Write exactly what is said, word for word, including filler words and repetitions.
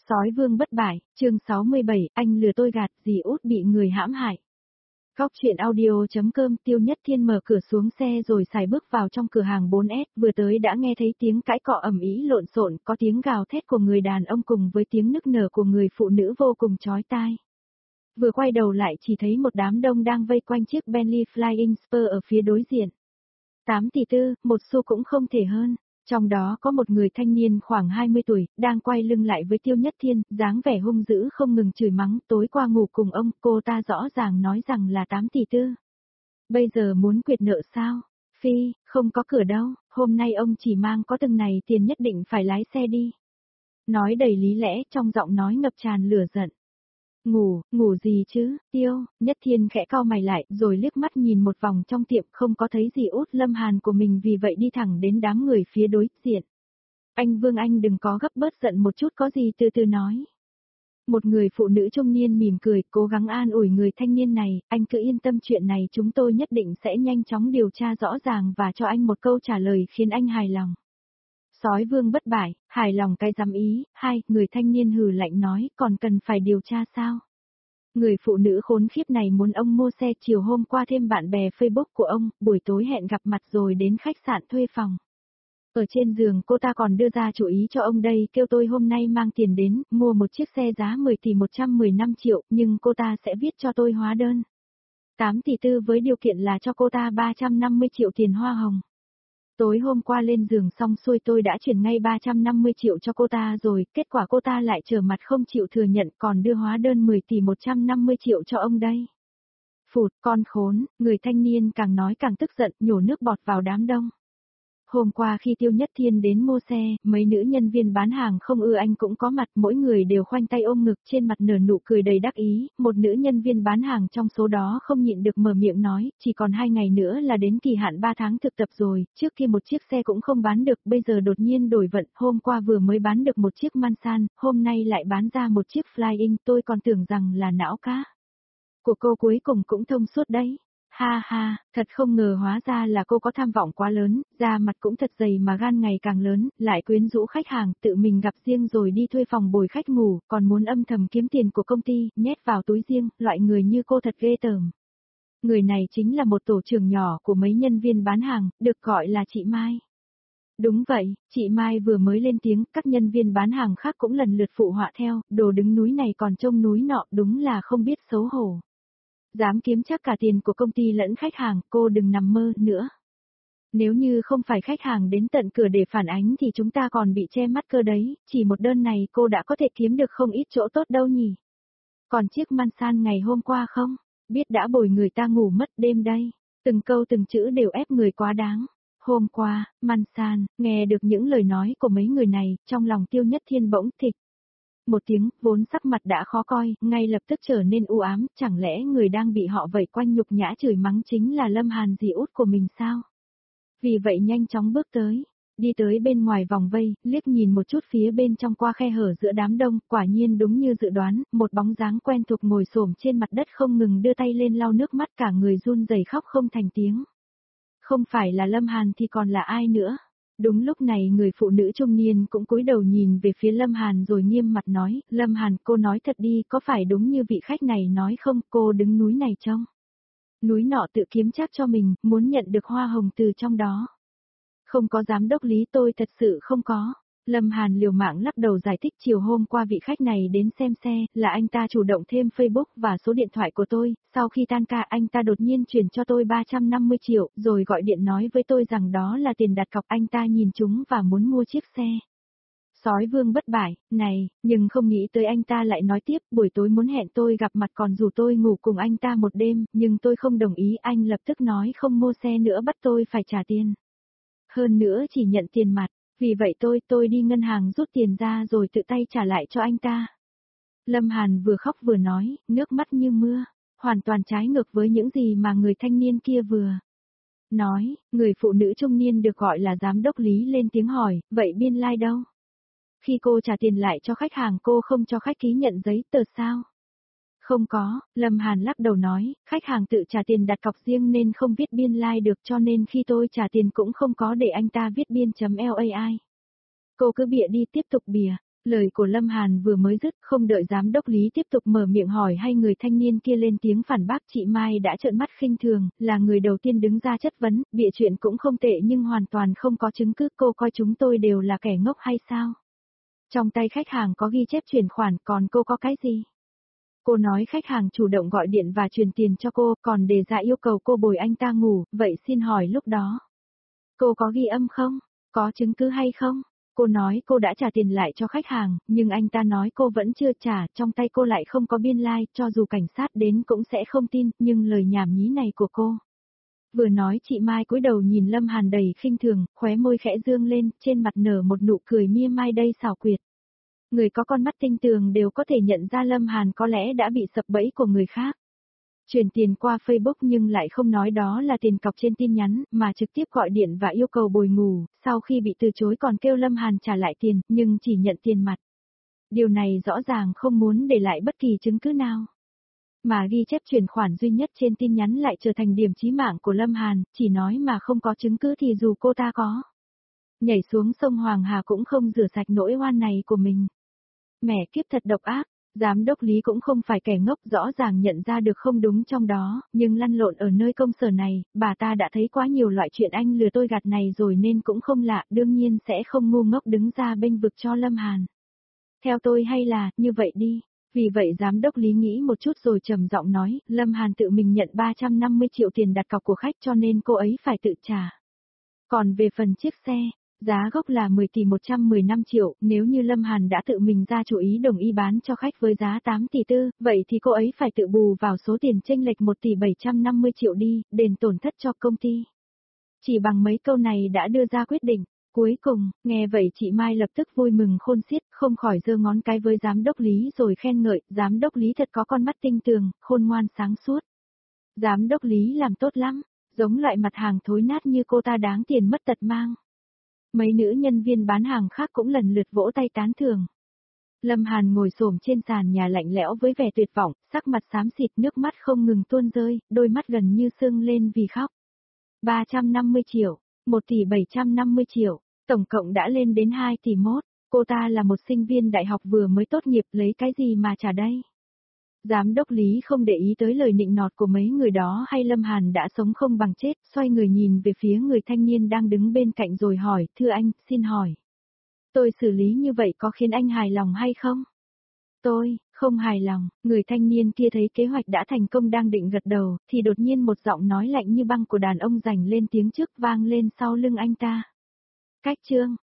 Sói vương bất bại, chương sáu mươi bảy, anh lừa tôi gạt, dì út bị người hãm hại. Góc truyện audio.com. Tiêu Nhất Thiên mở cửa xuống xe rồi xài bước vào trong cửa hàng bốn S, vừa tới đã nghe thấy tiếng cãi cọ ầm ĩ lộn xộn, có tiếng gào thét của người đàn ông cùng với tiếng nức nở của người phụ nữ vô cùng chói tai. Vừa quay đầu lại chỉ thấy một đám đông đang vây quanh chiếc Bentley Flying Spur ở phía đối diện. tám tỷ tư, một xu cũng không thể hơn. Trong đó có một người thanh niên khoảng hai mươi tuổi, đang quay lưng lại với Tiêu Nhất Thiên, dáng vẻ hung dữ không ngừng chửi mắng, tối qua ngủ cùng ông, cô ta rõ ràng nói rằng là tám tỷ tư. Bây giờ muốn quyệt nợ sao? Phi, không có cửa đâu, hôm nay ông chỉ mang có từng này tiền nhất định phải lái xe đi. Nói đầy lý lẽ, trong giọng nói ngập tràn lửa giận. Ngủ, ngủ gì chứ, Tiêu, Nhất Thiên khẽ cau mày lại, rồi liếc mắt nhìn một vòng trong tiệm không có thấy gì út Lâm Hàn của mình vì vậy đi thẳng đến đám người phía đối diện. Anh Vương anh đừng có gấp bớt giận một chút có gì từ từ nói. Một người phụ nữ trung niên mỉm cười, cố gắng an ủi người thanh niên này, anh cứ yên tâm chuyện này chúng tôi nhất định sẽ nhanh chóng điều tra rõ ràng và cho anh một câu trả lời khiến anh hài lòng. Sói vương bất bại, hài lòng cái dám ý, hai, người thanh niên hừ lạnh nói, còn cần phải điều tra sao? Người phụ nữ khốn khiếp này muốn ông mua xe chiều hôm qua thêm bạn bè Facebook của ông, buổi tối hẹn gặp mặt rồi đến khách sạn thuê phòng. Ở trên giường cô ta còn đưa ra chủ ý cho ông đây, kêu tôi hôm nay mang tiền đến, mua một chiếc xe giá mười tỷ một trăm mười lăm triệu, nhưng cô ta sẽ viết cho tôi hóa đơn. tám tỷ tư với điều kiện là cho cô ta ba trăm năm mươi triệu tiền hoa hồng. Tối hôm qua lên giường xong xuôi tôi đã chuyển ngay ba trăm năm mươi triệu cho cô ta rồi, kết quả cô ta lại trở mặt không chịu thừa nhận còn đưa hóa đơn mười tỷ một trăm năm mươi triệu cho ông đây. Phụt, con khốn, người thanh niên càng nói càng tức giận, nhổ nước bọt vào đám đông. Hôm qua khi Tiêu Nhất Thiên đến mua xe, mấy nữ nhân viên bán hàng không ưa anh cũng có mặt, mỗi người đều khoanh tay ôm ngực trên mặt nở nụ cười đầy đắc ý, một nữ nhân viên bán hàng trong số đó không nhịn được mở miệng nói, chỉ còn hai ngày nữa là đến kỳ hạn ba tháng thực tập rồi, trước kia một chiếc xe cũng không bán được, bây giờ đột nhiên đổi vận, hôm qua vừa mới bán được một chiếc Mansan, hôm nay lại bán ra một chiếc Flying, tôi còn tưởng rằng là não cá. Của cô cuối cùng cũng thông suốt đấy. Ha ha, thật không ngờ hóa ra là cô có tham vọng quá lớn, da mặt cũng thật dày mà gan ngày càng lớn, lại quyến rũ khách hàng, tự mình gặp riêng rồi đi thuê phòng bồi khách ngủ, còn muốn âm thầm kiếm tiền của công ty, nhét vào túi riêng, loại người như cô thật ghê tởm. Người này chính là một tổ trưởng nhỏ của mấy nhân viên bán hàng, được gọi là chị Mai. Đúng vậy, chị Mai vừa mới lên tiếng, các nhân viên bán hàng khác cũng lần lượt phụ họa theo, đồ đứng núi này còn trông núi nọ, đúng là không biết xấu hổ. Dám kiếm chắc cả tiền của công ty lẫn khách hàng, cô đừng nằm mơ nữa. Nếu như không phải khách hàng đến tận cửa để phản ánh thì chúng ta còn bị che mắt cơ đấy, chỉ một đơn này cô đã có thể kiếm được không ít chỗ tốt đâu nhỉ. Còn chiếc Mansan ngày hôm qua không, biết đã bồi người ta ngủ mất đêm đây, từng câu từng chữ đều ép người quá đáng. Hôm qua, Mansan, nghe được những lời nói của mấy người này, trong lòng Tiêu Nhất Thiên bỗng thịch. Một tiếng, vốn sắc mặt đã khó coi, ngay lập tức trở nên u ám, chẳng lẽ người đang bị họ vây quanh nhục nhã chửi mắng chính là Lâm Hàn dì út của mình sao? Vì vậy nhanh chóng bước tới, đi tới bên ngoài vòng vây, liếc nhìn một chút phía bên trong qua khe hở giữa đám đông, quả nhiên đúng như dự đoán, một bóng dáng quen thuộc ngồi xổm trên mặt đất không ngừng đưa tay lên lau nước mắt cả người run rẩy khóc không thành tiếng. Không phải là Lâm Hàn thì còn là ai nữa? Đúng lúc này người phụ nữ trung niên cũng cúi đầu nhìn về phía Lâm Hàn rồi nghiêm mặt nói, Lâm Hàn cô nói thật đi, có phải đúng như vị khách này nói không, cô đứng núi này trông. Núi nọ tự kiếm chắc cho mình, muốn nhận được hoa hồng từ trong đó. Không có giám đốc Lý tôi thật sự không có. Lâm Hàn liều mạng lắc đầu giải thích chiều hôm qua vị khách này đến xem xe, là anh ta chủ động thêm Facebook và số điện thoại của tôi, sau khi tan ca anh ta đột nhiên chuyển cho tôi ba trăm năm mươi triệu, rồi gọi điện nói với tôi rằng đó là tiền đặt cọc anh ta nhìn chúng và muốn mua chiếc xe. Sói vương bất bại, này, nhưng không nghĩ tới anh ta lại nói tiếp, buổi tối muốn hẹn tôi gặp mặt còn rủ tôi ngủ cùng anh ta một đêm, nhưng tôi không đồng ý, anh lập tức nói không mua xe nữa bắt tôi phải trả tiền. Hơn nữa chỉ nhận tiền mặt. Vì vậy tôi, tôi đi ngân hàng rút tiền ra rồi tự tay trả lại cho anh ta. Lâm Hàn vừa khóc vừa nói, nước mắt như mưa, hoàn toàn trái ngược với những gì mà người thanh niên kia vừa nói. Người phụ nữ trung niên được gọi là giám đốc Lý lên tiếng hỏi, vậy biên lai like đâu? Khi cô trả tiền lại cho khách hàng cô không cho khách ký nhận giấy tờ sao? Không có, Lâm Hàn lắc đầu nói, khách hàng tự trả tiền đặt cọc riêng nên không viết biên lai like được cho nên khi tôi trả tiền cũng không có để anh ta viết biên chấm lai. Cô cứ bịa đi tiếp tục bịa, Lời của Lâm Hàn vừa mới dứt, không đợi giám đốc Lý tiếp tục mở miệng hỏi hay người thanh niên kia lên tiếng phản bác, chị Mai đã trợn mắt khinh thường, là người đầu tiên đứng ra chất vấn, bịa chuyện cũng không tệ nhưng hoàn toàn không có chứng cứ, cô coi chúng tôi đều là kẻ ngốc hay sao? Trong tay khách hàng có ghi chép chuyển khoản, còn cô có cái gì? Cô nói khách hàng chủ động gọi điện và truyền tiền cho cô, còn đề ra yêu cầu cô bồi anh ta ngủ, vậy xin hỏi lúc đó, cô có ghi âm không? Có chứng cứ hay không? Cô nói cô đã trả tiền lại cho khách hàng, nhưng anh ta nói cô vẫn chưa trả, trong tay cô lại không có biên lai, like, cho dù cảnh sát đến cũng sẽ không tin, nhưng lời nhảm nhí này của cô. Vừa nói chị Mai cúi đầu nhìn Lâm Hàn đầy khinh thường, khóe môi khẽ dương lên, trên mặt nở một nụ cười mia mai đây xảo quyệt. Người có con mắt tinh tường đều có thể nhận ra Lâm Hàn có lẽ đã bị sập bẫy của người khác. Chuyển tiền qua Facebook nhưng lại không nói đó là tiền cọc trên tin nhắn, mà trực tiếp gọi điện và yêu cầu bồi ngủ, sau khi bị từ chối còn kêu Lâm Hàn trả lại tiền, nhưng chỉ nhận tiền mặt. Điều này rõ ràng không muốn để lại bất kỳ chứng cứ nào. Mà ghi chép chuyển khoản duy nhất trên tin nhắn lại trở thành điểm chí mạng của Lâm Hàn, chỉ nói mà không có chứng cứ thì dù cô ta có nhảy xuống sông Hoàng Hà cũng không rửa sạch nỗi oan này của mình. Mẹ kiếp thật độc ác. Giám đốc Lý cũng không phải kẻ ngốc, rõ ràng nhận ra được không đúng trong đó, nhưng lăn lộn ở nơi công sở này, bà ta đã thấy quá nhiều loại chuyện anh lừa tôi gạt này rồi nên cũng không lạ, đương nhiên sẽ không ngu ngốc đứng ra bênh vực cho Lâm Hàn. Theo tôi hay là, như vậy đi. Vì vậy giám đốc Lý nghĩ một chút rồi trầm giọng nói, Lâm Hàn tự mình nhận ba trăm năm mươi triệu tiền đặt cọc của khách cho nên cô ấy phải tự trả. Còn về phần chiếc xe, giá gốc là mười tỷ một trăm mười lăm triệu, nếu như Lâm Hàn đã tự mình ra chủ ý đồng ý bán cho khách với giá tám tỷ tư, vậy thì cô ấy phải tự bù vào số tiền chênh lệch một tỷ bảy trăm năm mươi triệu đi, đền tổn thất cho công ty. Chỉ bằng mấy câu này đã đưa ra quyết định. Cuối cùng, nghe vậy chị Mai lập tức vui mừng khôn xiết, không khỏi giơ ngón cái với giám đốc Lý rồi khen ngợi, giám đốc Lý thật có con mắt tinh tường, khôn ngoan sáng suốt. Giám đốc Lý làm tốt lắm, giống loại mặt hàng thối nát như cô ta đáng tiền mất tật mang. Mấy nữ nhân viên bán hàng khác cũng lần lượt vỗ tay tán thưởng. Lâm Hàn ngồi xổm trên sàn nhà lạnh lẽo với vẻ tuyệt vọng, sắc mặt xám xịt, nước mắt không ngừng tuôn rơi, đôi mắt gần như sưng lên vì khóc. ba trăm năm mươi triệu, một tỷ bảy trăm năm mươi triệu, tổng cộng đã lên đến hai tỷ mốt, cô ta là một sinh viên đại học vừa mới tốt nghiệp, lấy cái gì mà trả đây? Giám đốc Lý không để ý tới lời nịnh nọt của mấy người đó hay Lâm Hàn đã sống không bằng chết, xoay người nhìn về phía người thanh niên đang đứng bên cạnh rồi hỏi, thưa anh, xin hỏi. Tôi xử lý như vậy có khiến anh hài lòng hay không? Tôi, không hài lòng, người thanh niên kia thấy kế hoạch đã thành công đang định gật đầu, thì đột nhiên một giọng nói lạnh như băng của đàn ông rành lên tiếng trước vang lên sau lưng anh ta. Cách chương.